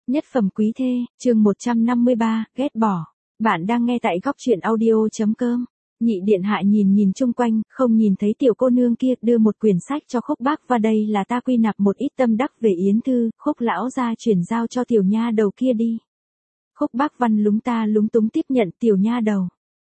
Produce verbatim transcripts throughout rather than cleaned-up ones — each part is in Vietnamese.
Nhất phẩm quý thê, chương một trăm năm mươi ba, ghét bỏ. Bạn đang nghe tại góc truyện audio.com. Nhị điện hạ nhìn nhìn chung quanh, không nhìn thấy tiểu cô nương kia, đưa một quyển sách cho Khúc bác, và đây là ta quy nạp một ít tâm đắc về Yến Thư, Khúc lão gia chuyển giao cho tiểu nha đầu kia đi. Khúc bác Văn lúng ta lúng túng tiếp nhận tiểu nha đầu.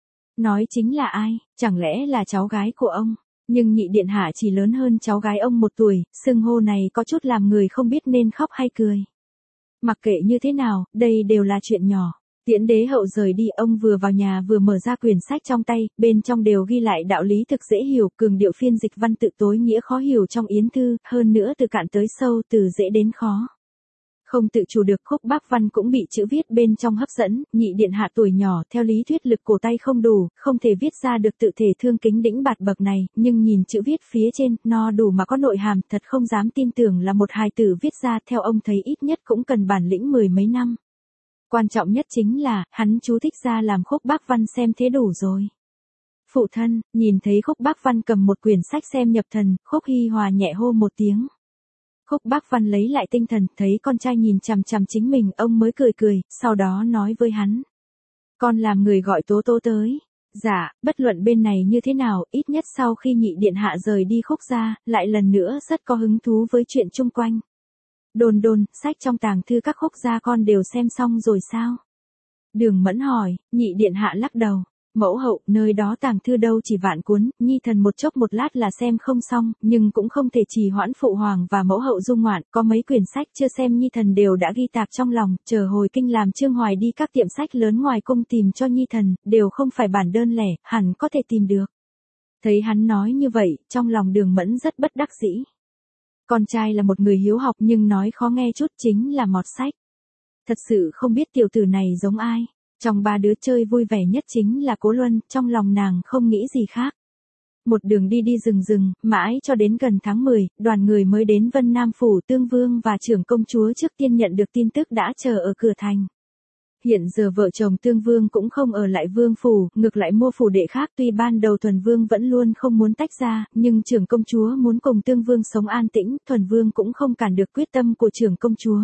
Nói chính là ai, chẳng lẽ là cháu gái của ông? Nhưng nhị điện hạ chỉ lớn hơn cháu gái ông một tuổi, xưng hô này có chút làm người không biết nên khóc hay cười. Mặc kệ như thế nào, đây đều là chuyện nhỏ. Tiễn đế hậu rời đi, ông vừa vào nhà vừa mở ra quyển sách trong tay, bên trong đều ghi lại đạo lý thực dễ hiểu, cường điệu phiên dịch văn tự tối nghĩa khó hiểu trong Yến Thư, hơn nữa từ cạn tới sâu, từ dễ đến khó. Không tự chủ được, Khúc bác Văn cũng bị chữ viết bên trong hấp dẫn. Nhị điện hạ tuổi nhỏ, theo lý thuyết lực cổ tay không đủ, không thể viết ra được tự thể thương kính đĩnh bạt bậc này, nhưng nhìn chữ viết phía trên, no đủ mà có nội hàm, thật không dám tin tưởng là một hài tử viết ra, theo ông thấy ít nhất cũng cần bản lĩnh mười mấy năm. Quan trọng nhất chính là, hắn chú thích ra làm Khúc bác Văn xem thế đủ rồi. Phụ thân, nhìn thấy Khúc bác Văn cầm một quyển sách xem nhập thần, Khúc Hi Hòa nhẹ hô một tiếng. Khúc bác Văn lấy lại tinh thần, thấy con trai nhìn chằm chằm chính mình, ông mới cười cười, sau đó nói với hắn. Con làm người gọi Tố Tố tới. Dạ, bất luận bên này như thế nào, ít nhất sau khi nhị điện hạ rời đi Khúc gia, lại lần nữa rất có hứng thú với chuyện chung quanh. Đồn đồn, sách trong tàng thư các Khúc gia con đều xem xong rồi sao? Đường Mẫn hỏi, nhị điện hạ lắc đầu. Mẫu hậu, nơi đó tàng thư đâu chỉ vạn cuốn, nhi thần một chốc một lát là xem không xong, nhưng cũng không thể trì hoãn phụ hoàng và mẫu hậu dung ngoạn, có mấy quyển sách chưa xem nhi thần đều đã ghi tạc trong lòng, chờ hồi kinh làm Trương Hoài đi các tiệm sách lớn ngoài cung tìm cho nhi thần, đều không phải bản đơn lẻ, hẳn có thể tìm được. Thấy hắn nói như vậy, trong lòng Đường Mẫn rất bất đắc dĩ. Con trai là một người hiếu học nhưng nói khó nghe chút chính là mọt sách. Thật sự không biết tiểu tử này giống ai. Trong ba đứa chơi vui vẻ nhất chính là Cố Luân, trong lòng nàng không nghĩ gì khác. Một đường đi đi rừng rừng, mãi cho đến gần tháng mười, đoàn người mới đến Vân Nam Phủ. Tương Vương và trưởng công chúa trước tiên nhận được tin tức đã chờ ở cửa thành. Hiện giờ vợ chồng Tương Vương cũng không ở lại Vương Phủ, ngược lại mua phủ đệ khác. Tuy ban đầu Thuần Vương vẫn luôn không muốn tách ra, nhưng trưởng công chúa muốn cùng Tương Vương sống an tĩnh, Thuần Vương cũng không cản được quyết tâm của trưởng công chúa.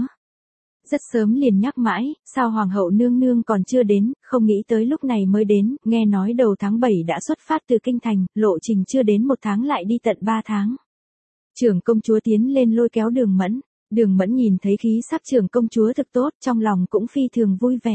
Rất sớm liền nhắc mãi, sao hoàng hậu nương nương còn chưa đến, không nghĩ tới lúc này mới đến, nghe nói đầu tháng bảy đã xuất phát từ kinh thành, lộ trình chưa đến một tháng lại đi tận ba tháng. Trưởng công chúa tiến lên lôi kéo Đường Mẫn, Đường Mẫn nhìn thấy khí sắc trưởng công chúa thực tốt, trong lòng cũng phi thường vui vẻ.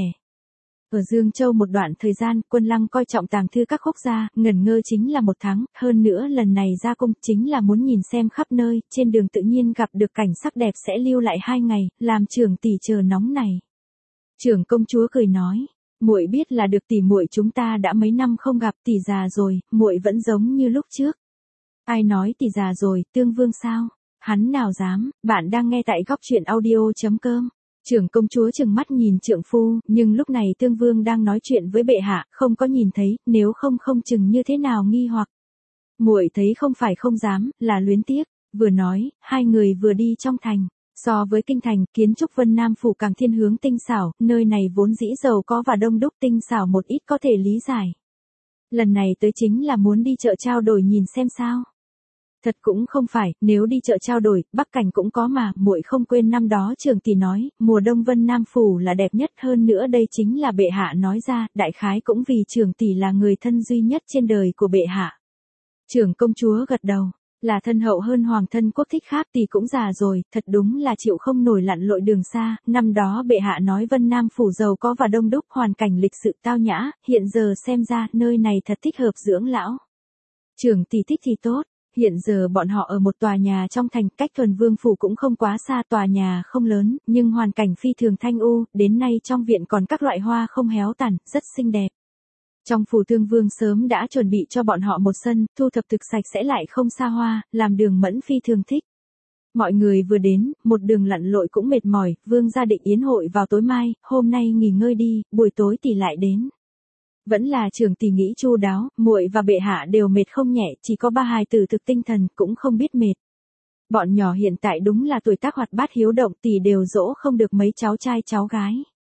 Ở Dương Châu một đoạn thời gian, Quân Lăng coi trọng tàng thư các Khúc gia, ngẩn ngơ chính là một tháng, hơn nữa lần này ra cung chính là muốn nhìn xem khắp nơi, trên đường tự nhiên gặp được cảnh sắc đẹp sẽ lưu lại hai ngày, làm trưởng tỷ chờ nóng này. Trưởng công chúa cười nói, muội biết là được tỷ muội chúng ta đã mấy năm không gặp, tỷ già rồi, muội vẫn giống như lúc trước. Ai nói tỷ già rồi, Tương Vương sao? Hắn nào dám, bạn đang nghe tại góc truyện audio.com. Trưởng công chúa trừng mắt nhìn trượng phu, nhưng lúc này Tương Vương đang nói chuyện với bệ hạ, không có nhìn thấy, nếu không không chừng như thế nào nghi hoặc. Muội thấy không phải không dám, là luyến tiếc. Vừa nói, hai người vừa đi trong thành. So với kinh thành, kiến trúc Vân Nam Phủ càng thiên hướng tinh xảo, nơi này vốn dĩ giàu có và đông đúc, tinh xảo một ít có thể lý giải. Lần này tới chính là muốn đi chợ trao đổi nhìn xem sao. Thật cũng không phải, nếu đi chợ trao đổi, Bắc Cảnh cũng có mà, muội không quên năm đó trưởng tỷ nói, mùa đông Vân Nam Phủ là đẹp nhất, hơn nữa đây chính là bệ hạ nói ra, đại khái cũng vì trưởng tỷ là người thân duy nhất trên đời của bệ hạ. Trưởng công chúa gật đầu, là thân hậu hơn hoàng thân quốc thích khác, tỷ cũng già rồi, thật đúng là chịu không nổi lặn lội đường xa, năm đó bệ hạ nói Vân Nam Phủ giàu có và đông đúc, hoàn cảnh lịch sự tao nhã, hiện giờ xem ra, nơi này thật thích hợp dưỡng lão. Trưởng tỷ thích thì tốt. Hiện giờ bọn họ ở một tòa nhà trong thành, cách Thuần Vương Phủ cũng không quá xa, tòa nhà không lớn, nhưng hoàn cảnh phi thường thanh u, đến nay trong viện còn các loại hoa không héo tàn, rất xinh đẹp. Trong phủ Tương Vương sớm đã chuẩn bị cho bọn họ một sân, thu thập thực sạch sẽ lại không xa hoa, làm Đường Mẫn phi thường thích. Mọi người vừa đến, một đường lặn lội cũng mệt mỏi, Vương gia định yến hội vào tối mai, hôm nay nghỉ ngơi đi, buổi tối tỷ lại đến. Vẫn là trưởng tỷ nghĩ chu đáo, muội và bệ hạ đều mệt không nhẹ, chỉ có ba hài tử thực tinh thần cũng không biết mệt. Bọn nhỏ hiện tại đúng là tuổi tác hoạt bát hiếu động, tỷ đều dỗ không được mấy cháu trai cháu gái.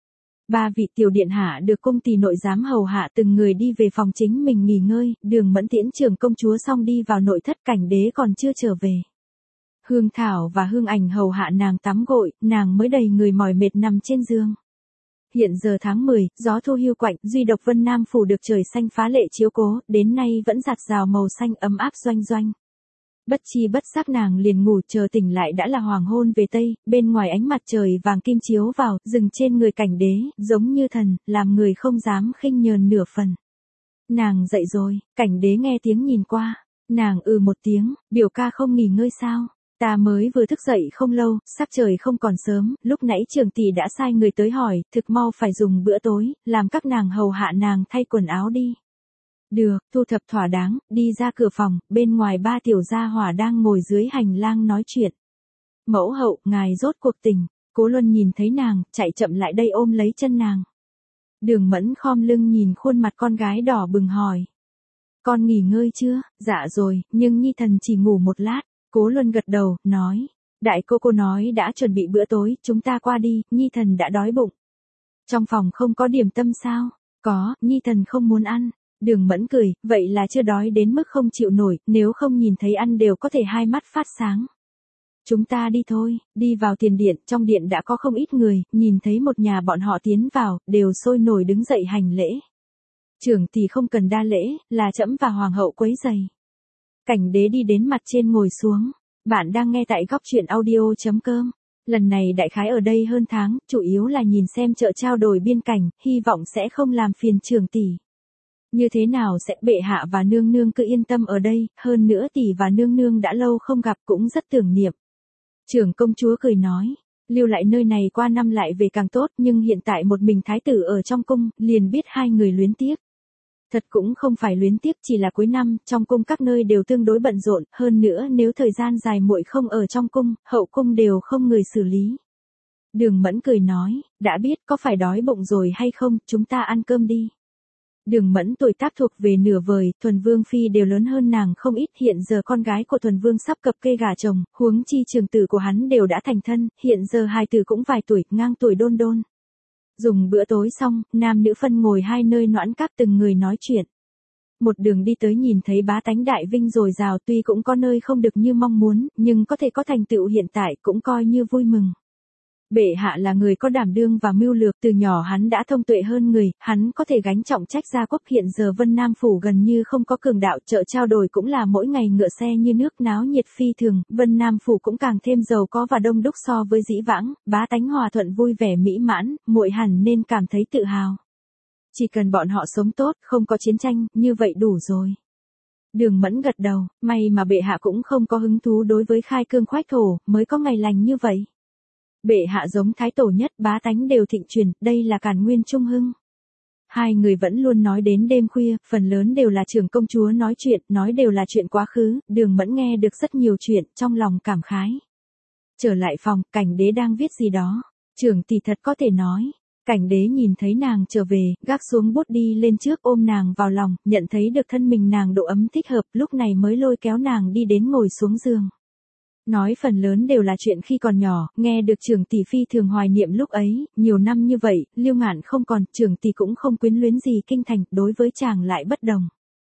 Ba vị tiểu điện hạ được cung tỷ nội giám hầu hạ từng người đi về phòng chính mình nghỉ ngơi, Đường Mẫn tiễn trưởng công chúa xong đi vào nội thất, Cảnh đế còn chưa trở về. Hương Thảo và Hương Ảnh hầu hạ nàng tắm gội, nàng mới đầy người mỏi mệt nằm trên giường. Hiện giờ tháng mười, gió thu hiu quạnh, duy độc Vân Nam phủ được trời xanh phá lệ chiếu cố, đến nay vẫn rạt rào màu xanh ấm áp doanh doanh. Bất chi bất giác nàng liền ngủ, chờ tỉnh lại đã là hoàng hôn về tây, bên ngoài ánh mặt trời vàng kim chiếu vào, dừng trên người Cảnh Đế, giống như thần, làm người không dám khinh nhờn nửa phần. Nàng dậy rồi, Cảnh Đế nghe tiếng nhìn qua, nàng ừ một tiếng, biểu ca không nghỉ ngơi sao? Ta mới vừa thức dậy không lâu, sắc trời không còn sớm, lúc nãy Trường tỷ đã sai người tới hỏi, thực mau phải dùng bữa tối, làm các nàng hầu hạ nàng thay quần áo đi. Được, thu thập thỏa đáng, đi ra cửa phòng, bên ngoài ba tiểu gia hỏa đang ngồi dưới hành lang nói chuyện. Mẫu hậu, ngài rốt cuộc tỉnh, Cố Luân nhìn thấy nàng, chạy chậm lại đây ôm lấy chân nàng. Đường Mẫn khom lưng nhìn khuôn mặt con gái đỏ bừng hỏi. Con nghỉ ngơi chưa? Dạ rồi, nhưng Nhi thần chỉ ngủ một lát. Cố Luân gật đầu, nói. Đại cô cô nói đã chuẩn bị bữa tối, chúng ta qua đi, Nhi thần đã đói bụng. Trong phòng không có điểm tâm sao? Có, Nhi thần không muốn ăn. Đường Mẫn cười, vậy là chưa đói đến mức không chịu nổi, nếu không nhìn thấy ăn đều có thể hai mắt phát sáng. Chúng ta đi thôi, đi vào tiền điện, trong điện đã có không ít người, nhìn thấy một nhà bọn họ tiến vào, đều sôi nổi đứng dậy hành lễ. Trưởng thì không cần đa lễ, là trẫm và hoàng hậu quấy giày. Cảnh Đế đi đến mặt trên ngồi xuống. Bạn đang nghe tại góc truyện audio chấm com. Lần này đại khái ở đây hơn tháng, chủ yếu là nhìn xem chợ trao đổi biên cảnh, hy vọng sẽ không làm phiền trưởng tỷ. Như thế nào sẽ bệ hạ và nương nương cứ yên tâm ở đây, hơn nữa tỷ và nương nương đã lâu không gặp cũng rất tưởng niệm. Trưởng công chúa cười nói, lưu lại nơi này qua năm lại về càng tốt, nhưng hiện tại một mình thái tử ở trong cung, liền biết hai người luyến tiếc. Thật cũng không phải luyến tiếc, chỉ là cuối năm, trong cung các nơi đều tương đối bận rộn, hơn nữa nếu thời gian dài muội không ở trong cung, hậu cung đều không người xử lý. Đường Mẫn cười nói, đã biết có phải đói bụng rồi hay không, chúng ta ăn cơm đi. Đường Mẫn tuổi tác thuộc về nửa vời, Thuần Vương phi đều lớn hơn nàng không ít, hiện giờ con gái của Thuần Vương sắp cập kê gả chồng, huống chi trường tử của hắn đều đã thành thân, hiện giờ hài tử cũng vài tuổi, ngang tuổi Đôn Đôn. Dùng bữa tối xong, nam nữ phân ngồi hai nơi noãn cáp từng người nói chuyện. Một đường đi tới nhìn thấy bá tánh đại vinh dồi dào, tuy cũng có nơi không được như mong muốn, nhưng có thể có thành tựu hiện tại cũng coi như vui mừng. Bệ hạ là người có đảm đương và mưu lược, từ nhỏ hắn đã thông tuệ hơn người, hắn có thể gánh trọng trách gia quốc, hiện giờ Vân Nam phủ gần như không có cường đạo, chợ trao đổi cũng là mỗi ngày ngựa xe như nước, náo nhiệt phi thường, Vân Nam phủ cũng càng thêm giàu có và đông đúc so với dĩ vãng, bá tánh hòa thuận vui vẻ mỹ mãn, muội hẳn nên cảm thấy tự hào. Chỉ cần bọn họ sống tốt, không có chiến tranh, như vậy đủ rồi. Đường Mẫn gật đầu, may mà bệ hạ cũng không có hứng thú đối với khai cương khoách thổ, mới có ngày lành như vậy. Bệ hạ giống thái tổ nhất, bá tánh đều thịnh truyền, đây là càn nguyên trung hưng. Hai người vẫn luôn nói đến đêm khuya, phần lớn đều là trưởng công chúa nói chuyện, nói đều là chuyện quá khứ, Đường Mẫn nghe được rất nhiều chuyện, trong lòng cảm khái. Trở lại phòng, Cảnh Đế đang viết gì đó, trưởng tỷ thật có thể nói. Cảnh Đế nhìn thấy nàng trở về, gác xuống bút đi lên trước ôm nàng vào lòng, nhận thấy được thân mình nàng độ ấm thích hợp, lúc này mới lôi kéo nàng đi đến ngồi xuống giường. Nói phần lớn đều là chuyện khi còn nhỏ, nghe được trưởng tỷ phi thường hoài niệm lúc ấy, nhiều năm như vậy, Lưu Ngạn không còn, trưởng tỷ cũng không quyến luyến gì kinh thành, đối với chàng lại bất đồng.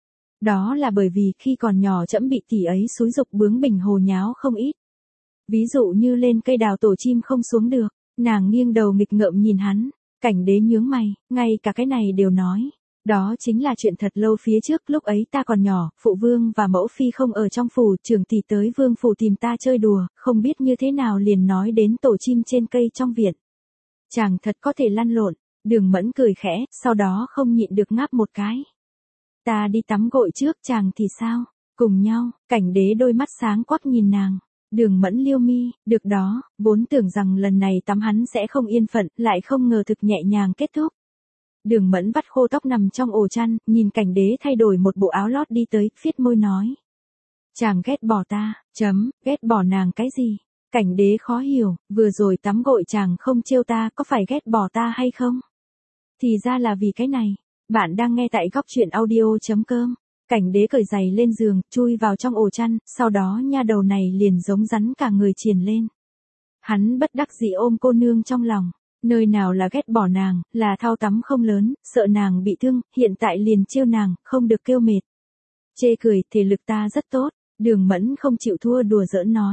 Đó là bởi vì khi còn nhỏ trẫm bị tỷ ấy xúi dục bướng bỉnh hồ nháo không ít. Ví dụ như lên cây đào tổ chim không xuống được, nàng nghiêng đầu nghịch ngợm nhìn hắn, Cảnh Đế nhướng mày, ngay cả cái này đều nói. Đó chính là chuyện thật lâu phía trước, lúc ấy ta còn nhỏ, phụ vương và mẫu phi không ở trong phủ, trưởng tỷ tới vương phủ tìm ta chơi đùa, không biết như thế nào liền nói đến tổ chim trên cây trong viện. Chàng thật có thể lăn lộn, Đường Mẫn cười khẽ, sau đó không nhịn được ngáp một cái. Ta đi tắm gội trước, chàng thì sao? Cùng nhau, Cảnh Đế đôi mắt sáng quắc nhìn nàng. Đường Mẫn liêu mi, được đó, vốn tưởng rằng lần này tắm hắn sẽ không yên phận, lại không ngờ thực nhẹ nhàng kết thúc. Đường Mẫn vắt khô tóc nằm trong ổ chăn, nhìn Cảnh Đế thay đổi một bộ áo lót đi tới, phiết môi nói. Chàng ghét bỏ ta, chấm, ghét bỏ nàng cái gì? Cảnh Đế khó hiểu, vừa rồi tắm gội chàng không trêu ta, có phải ghét bỏ ta hay không? Thì ra là vì cái này. Bạn đang nghe tại góc truyện audio chấm com. Cảnh Đế cởi giày lên giường, chui vào trong ổ chăn, sau đó nha đầu này liền giống rắn cả người triền lên. Hắn bất đắc dĩ ôm cô nương trong lòng. Nơi nào là ghét bỏ nàng, là thao tắm không lớn, sợ nàng bị thương, hiện tại liền trêu nàng, không được kêu mệt. Chê cười, thể lực ta rất tốt, Đường Mẫn không chịu thua đùa giỡn nói.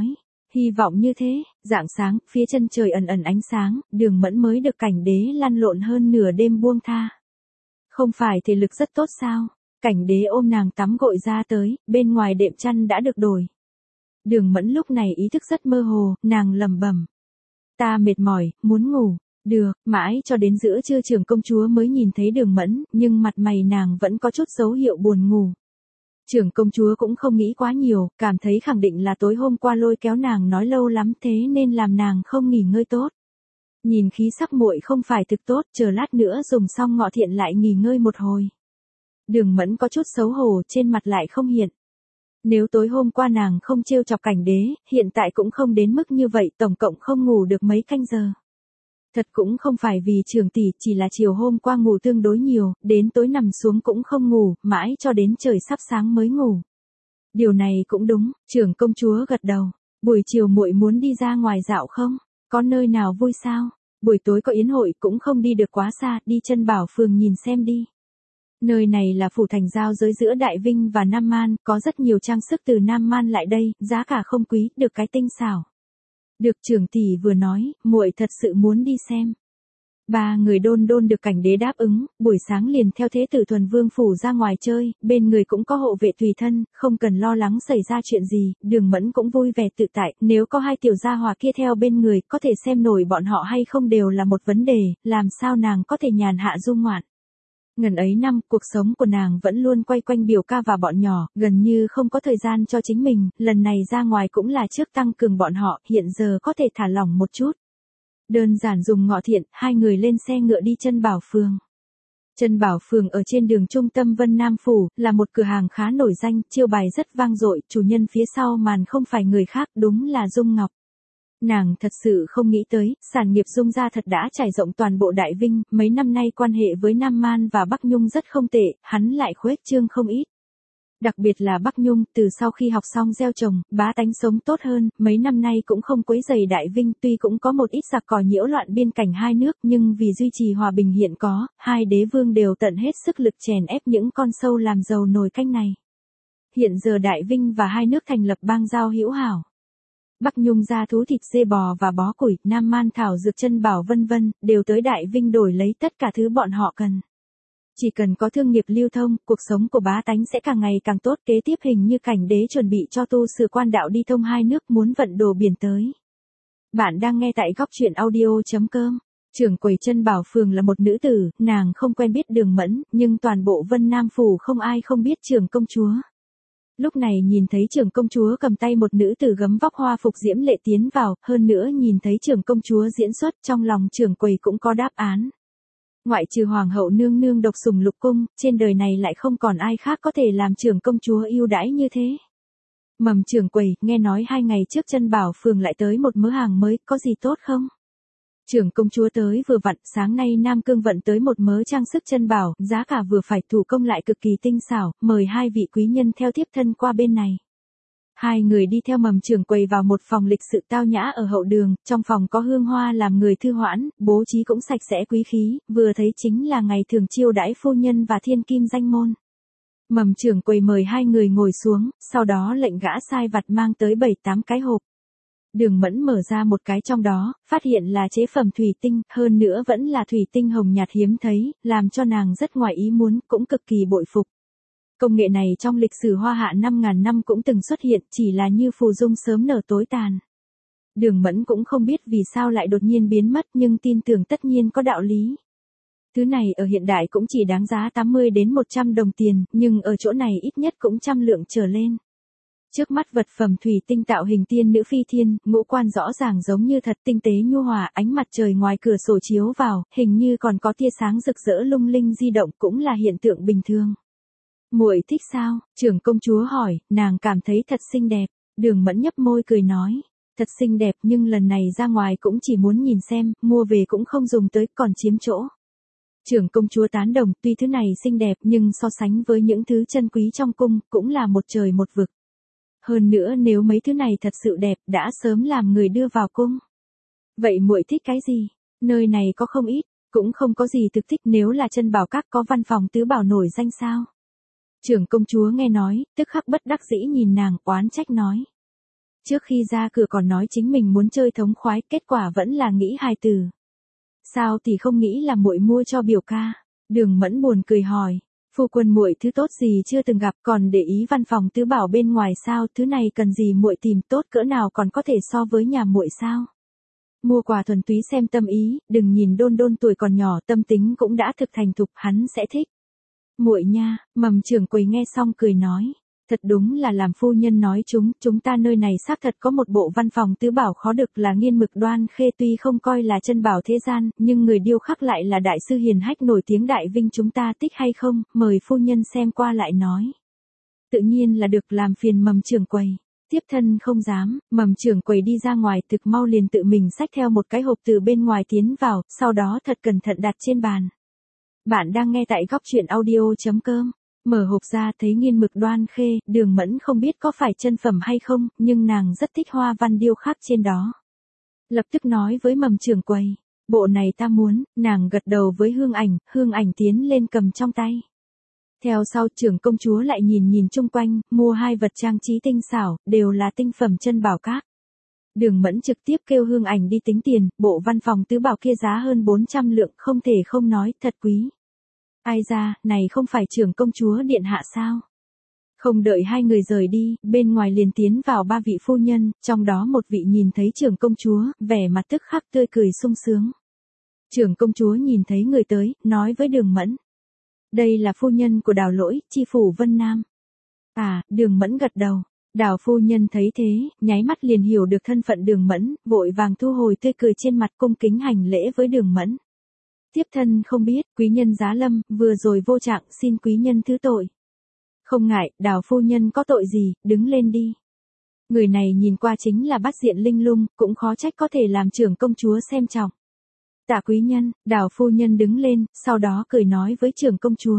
Hy vọng như thế, rạng sáng, phía chân trời ẩn ẩn ánh sáng, Đường Mẫn mới được cảnh đế lăn lộn hơn nửa đêm buông tha. Không phải thể lực rất tốt sao? Cảnh đế ôm nàng tắm gội ra tới, bên ngoài đệm chăn đã được đổi. Đường Mẫn lúc này ý thức rất mơ hồ, nàng lẩm bẩm. Ta mệt mỏi, muốn ngủ. Được, mãi cho đến giữa trưa trưởng công chúa mới nhìn thấy Đường Mẫn, nhưng mặt mày nàng vẫn có chút dấu hiệu buồn ngủ. Trưởng công chúa cũng không nghĩ quá nhiều, cảm thấy khẳng định là tối hôm qua lôi kéo nàng nói lâu lắm thế nên làm nàng không nghỉ ngơi tốt. Nhìn khí sắc muội không phải thực tốt, chờ lát nữa dùng xong ngọ thiện lại nghỉ ngơi một hồi. Đường Mẫn có chút xấu hổ, trên mặt lại không hiện. Nếu tối hôm qua nàng không trêu chọc cảnh đế, hiện tại cũng không đến mức như vậy, tổng cộng không ngủ được mấy canh giờ. Thật cũng không phải vì trưởng tỷ, chỉ là chiều hôm qua ngủ tương đối nhiều, đến tối nằm xuống cũng không ngủ, mãi cho đến trời sắp sáng mới ngủ. Điều này cũng đúng, trưởng công chúa gật đầu. Buổi chiều muội muốn đi ra ngoài dạo không? Có nơi nào vui sao? Buổi tối có yến hội cũng không đi được quá xa, đi Chân Bảo phường nhìn xem đi. Nơi này là phủ thành giao giới giữa Đại Vinh và Nam Man, có rất nhiều trang sức từ Nam Man lại đây, giá cả không quý, được cái tinh xảo. Được, trưởng tỷ vừa nói, muội thật sự muốn đi xem. Ba người đôn đôn được cảnh đế đáp ứng, buổi sáng liền theo thế tử Thuần Vương phủ ra ngoài chơi, bên người cũng có hộ vệ tùy thân, không cần lo lắng xảy ra chuyện gì, Đường Mẫn cũng vui vẻ tự tại, nếu có hai tiểu gia hòa kia theo bên người, có thể xem nổi bọn họ hay không đều là một vấn đề, làm sao nàng có thể nhàn hạ du ngoạn. Ngần ấy năm, cuộc sống của nàng vẫn luôn quay quanh biểu ca và bọn nhỏ, gần như không có thời gian cho chính mình, lần này ra ngoài cũng là trước tăng cường bọn họ, hiện giờ có thể thả lỏng một chút. Đơn giản dùng ngọ thiện, hai người lên xe ngựa đi Chân Bảo phường. Chân Bảo phường ở trên đường trung tâm Vân Nam phủ, là một cửa hàng khá nổi danh, chiêu bài rất vang dội, chủ nhân phía sau màn không phải người khác, đúng là Dung Ngọc. Nàng thật sự không nghĩ tới, sản nghiệp Dung gia thật đã trải rộng toàn bộ Đại Vinh, mấy năm nay quan hệ với Nam Man và Bắc Nhung rất không tệ, hắn lại khuếch trương không ít. Đặc biệt là Bắc Nhung, từ sau khi học xong gieo trồng, bá tánh sống tốt hơn, mấy năm nay cũng không quấy rầy Đại Vinh, tuy cũng có một ít giặc cò nhiễu loạn biên cảnh hai nước, nhưng vì duy trì hòa bình hiện có, hai đế vương đều tận hết sức lực chèn ép những con sâu làm giàu nồi canh này. Hiện giờ Đại Vinh và hai nước thành lập bang giao hữu hảo. Bắc Nhung ra thú thịt dê bò và bó củi, Nam Man thảo dược Chân Bảo vân vân, đều tới Đại Vinh đổi lấy tất cả thứ bọn họ cần. Chỉ cần có thương nghiệp lưu thông, cuộc sống của bá tánh sẽ càng ngày càng tốt. Kế tiếp hình như cảnh đế chuẩn bị cho tu sửa quan đạo đi thông hai nước, muốn vận đồ biển tới. Bạn đang nghe tại góc truyện audio chấm com. Trưởng quầy Chân Bảo phường là một nữ tử, nàng không quen biết Đường Mẫn, nhưng toàn bộ Vân Nam phủ không ai không biết trưởng công chúa. Lúc này nhìn thấy trưởng công chúa cầm tay một nữ tử gấm vóc hoa phục diễm lệ tiến vào, hơn nữa nhìn thấy trưởng công chúa diễn xuất, trong lòng trưởng quầy cũng có đáp án. Ngoại trừ hoàng hậu nương nương độc sủng lục cung, trên đời này lại không còn ai khác có thể làm trưởng công chúa ưu đãi như thế. Mầm trưởng quầy, nghe nói hai ngày trước Chân Bảo phường lại tới một mớ hàng mới, có gì tốt không? Trưởng công chúa tới vừa vặn, sáng nay Nam Cương vận tới một mớ trang sức Chân Bảo, giá cả vừa phải, thủ công lại cực kỳ tinh xảo, mời hai vị quý nhân theo tiếp thân qua bên này. Hai người đi theo mầm trưởng quầy vào một phòng lịch sự tao nhã ở hậu đường, trong phòng có hương hoa làm người thư hoãn, bố trí cũng sạch sẽ quý khí, vừa thấy chính là ngày thường chiêu đãi phu nhân và thiên kim danh môn. Mầm trưởng quầy mời hai người ngồi xuống, sau đó lệnh gã sai vặt mang tới bảy tám cái hộp. Đường Mẫn mở ra một cái trong đó, phát hiện là chế phẩm thủy tinh, hơn nữa vẫn là thủy tinh hồng nhạt hiếm thấy, làm cho nàng rất ngoài ý muốn, cũng cực kỳ bội phục. Công nghệ này trong lịch sử Hoa Hạ năm ngàn năm cũng từng xuất hiện, chỉ là như phù dung sớm nở tối tàn. Đường Mẫn cũng không biết vì sao lại đột nhiên biến mất, nhưng tin tưởng tất nhiên có đạo lý. Thứ này ở hiện đại cũng chỉ đáng giá tám mươi đến một trăm đồng tiền, nhưng ở chỗ này ít nhất cũng trăm lượng trở lên. Trước mắt vật phẩm thủy tinh tạo hình tiên nữ phi thiên, ngũ quan rõ ràng giống như thật, tinh tế nhu hòa, ánh mặt trời ngoài cửa sổ chiếu vào, hình như còn có tia sáng rực rỡ lung linh di động, cũng là hiện tượng bình thường. Muội thích sao? Trưởng công chúa hỏi, nàng cảm thấy thật xinh đẹp. Đường Mẫn nhấp môi cười nói, thật xinh đẹp, nhưng lần này ra ngoài cũng chỉ muốn nhìn xem, mua về cũng không dùng tới, còn chiếm chỗ. Trưởng công chúa tán đồng, tuy thứ này xinh đẹp nhưng so sánh với những thứ chân quý trong cung, cũng là một trời một vực. Hơn nữa nếu mấy thứ này thật sự đẹp, đã sớm làm người đưa vào cung. Vậy muội thích cái gì? Nơi này có không ít, cũng không có gì thực thích, nếu là Chân Bảo các có văn phòng tứ bảo nổi danh sao? Trưởng công chúa nghe nói, tức khắc bất đắc dĩ nhìn nàng, oán trách nói. Trước khi ra cửa còn nói chính mình muốn chơi thống khoái, kết quả vẫn là nghĩ hài từ. Sao thì không nghĩ là muội mua cho biểu ca? Đường Mẫn buồn cười hỏi. Phu quân muội thứ tốt gì chưa từng gặp, còn để ý văn phòng tứ bảo bên ngoài sao, thứ này cần gì muội tìm, tốt cỡ nào còn có thể so với nhà muội sao? Mua quà thuần túy xem tâm ý, đừng nhìn Đôn Đôn tuổi còn nhỏ, tâm tính cũng đã thực thành thục, hắn sẽ thích. Muội nha, Mầm trưởng quầy nghe xong cười nói, thật đúng là làm phu nhân nói chúng, chúng ta nơi này xác thật có một bộ văn phòng tứ bảo khó được là Nghiên Mực Đoan Khê, tuy không coi là chân bảo thế gian, nhưng người điêu khắc lại là đại sư hiền hách nổi tiếng đại vinh, chúng ta thích hay không, mời phu nhân xem qua lại nói. Tự nhiên là được, làm phiền Mầm trưởng quầy. Tiếp thân không dám, Mầm trưởng quầy đi ra ngoài, thực mau liền tự mình xách theo một cái hộp từ bên ngoài tiến vào, sau đó thật cẩn thận đặt trên bàn. Bạn đang nghe tại góc truyện audio.com. Mở hộp ra thấy Nghiên Mực Đoan Khê, Đường Mẫn không biết có phải chân phẩm hay không, nhưng nàng rất thích hoa văn điêu khắc trên đó. Lập tức nói với Mầm trưởng quầy, bộ này ta muốn, nàng gật đầu với Hương Ảnh, Hương Ảnh tiến lên cầm trong tay. Theo sau trưởng công chúa lại nhìn nhìn chung quanh, mua hai vật trang trí tinh xảo, đều là tinh phẩm chân bảo các. Đường Mẫn trực tiếp kêu Hương Ảnh đi tính tiền, bộ văn phòng tứ bảo kia giá hơn bốn trăm lượng, không thể không nói, thật quý. Ai ra, này không phải trưởng công chúa điện hạ sao? Không đợi hai người rời đi, bên ngoài liền tiến vào ba vị phu nhân, trong đó một vị nhìn thấy trưởng công chúa, vẻ mặt tức khắc tươi cười sung sướng. Trưởng công chúa nhìn thấy người tới, nói với Đường Mẫn. Đây là phu nhân của Đào Lỗi, chi phủ Vân Nam. À, Đường Mẫn gật đầu. Đào phu nhân thấy thế, nháy mắt liền hiểu được thân phận Đường Mẫn, vội vàng thu hồi tươi cười trên mặt, cung kính hành lễ với Đường Mẫn. Tiếp thân không biết, quý nhân giá lâm, vừa rồi vô trạng, xin quý nhân thứ tội. Không ngại, Đào phu nhân có tội gì, đứng lên đi. Người này nhìn qua chính là Bát Diện Linh Lung, cũng khó trách có thể làm trưởng công chúa xem trọng. Tạ quý nhân, Đào phu nhân đứng lên, sau đó cười nói với trưởng công chúa.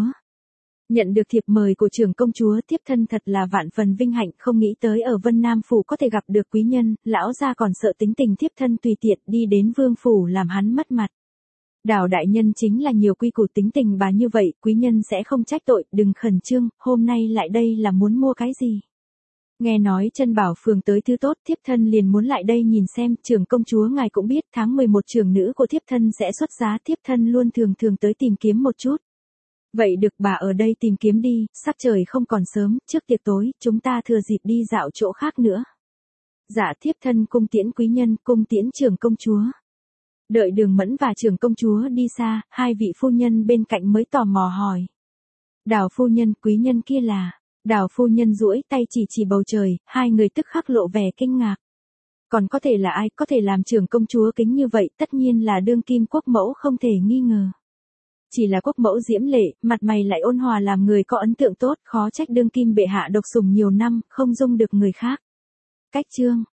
Nhận được thiệp mời của trưởng công chúa, tiếp thân thật là vạn phần vinh hạnh, không nghĩ tới ở Vân Nam phủ có thể gặp được quý nhân, lão gia còn sợ tính tình tiếp thân tùy tiện đi đến vương phủ làm hắn mất mặt. Đào đại nhân chính là nhiều quy củ, tính tình bà như vậy, quý nhân sẽ không trách tội, đừng khẩn trương, hôm nay lại đây là muốn mua cái gì? Nghe nói chân bảo phường tới thứ tốt, thiếp thân liền muốn lại đây nhìn xem, trưởng công chúa ngài cũng biết tháng mười một trưởng nữ của thiếp thân sẽ xuất giá, thiếp thân luôn thường thường tới tìm kiếm một chút. Vậy được, bà ở đây tìm kiếm đi, sắc trời không còn sớm, trước tiệc tối, chúng ta thừa dịp đi dạo chỗ khác nữa. Dạ, thiếp thân cung tiễn quý nhân, cung tiễn trưởng công chúa. Đợi Đường Mẫn và trưởng công chúa đi xa, hai vị phu nhân bên cạnh mới tò mò hỏi. Đào phu nhân, quý nhân kia là... Đào phu nhân duỗi tay chỉ chỉ bầu trời, hai người tức khắc lộ vẻ kinh ngạc. Còn có thể là ai, có thể làm trưởng công chúa kính như vậy, tất nhiên là đương kim quốc mẫu không thể nghi ngờ. Chỉ là quốc mẫu diễm lệ, mặt mày lại ôn hòa, làm người có ấn tượng tốt, khó trách đương kim bệ hạ độc sủng nhiều năm, không dung được người khác. Cách chương